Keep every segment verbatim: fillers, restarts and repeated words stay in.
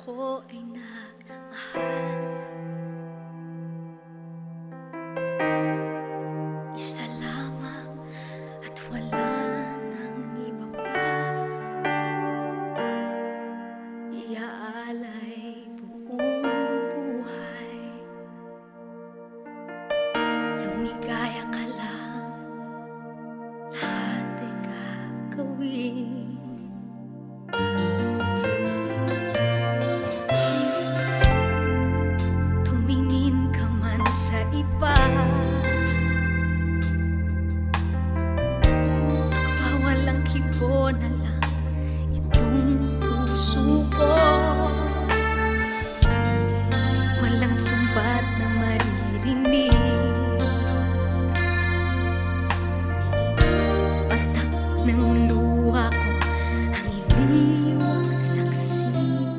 ako ay nagmahal. Isa lamang at wala nang iba pa. Iaalay buong buhay. Lumigaya ka lang, lahat ay gagawin. Tumingin ka man sa iba, magwawalang kibo na lang itong puso ko. Walang sumbat na maririnig, patak ng luha ko ang iniwang saksi.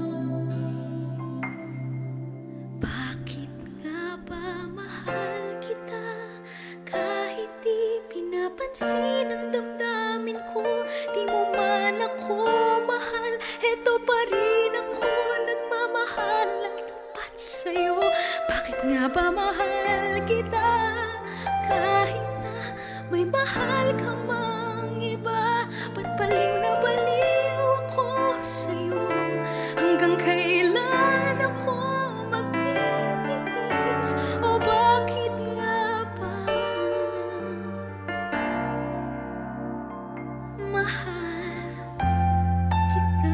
Bakit nga ba mahal kita kahit di pinapansin ang damdamin ko? Di mo man ako mahal, eto pa rin ako nagmamahal ang tapat sa'yo. Bakit nga ba mahal kita kahit na may mahal ka mang iba? Ba't baliw na baliw ako sa'yo? Hanggang kailan ako magtitiis? O bakit nga ba mahal kita?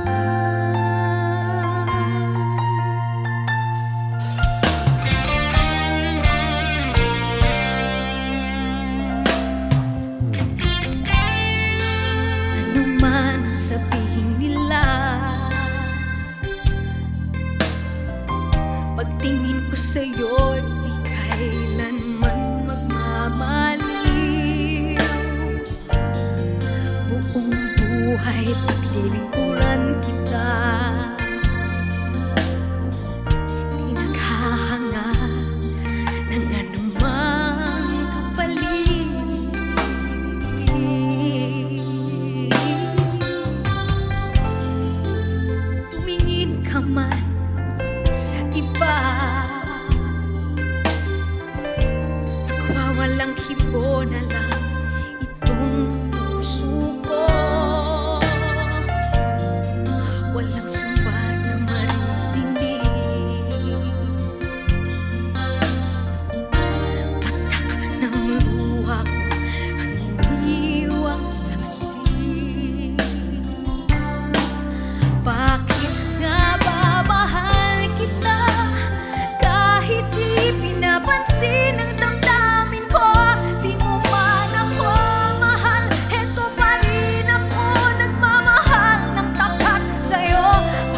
Ano man ang sabihin nila, pagtingin ko sa'yo di kailanman magmamaliw. Buong buhay paglilingkuran kita, di naghahangad ng anumang kapalit. Tumingin ka man sa iba, nagwawalang kibo na lang itong puso ko. Walang sumbat na maririnig, patak ng luha ko ang iniwang saksi. Bakit nga ba mahal kita kahit di pinapansin ang damdamin ko? Di mo man ako mahal, eto pa rin ako nagmamahal ng tapat sa'yo.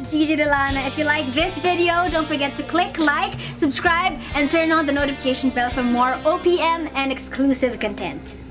is Gigi Delana. If you like this video, don't forget to click like, subscribe, and turn on the notification bell for more O P M and exclusive content.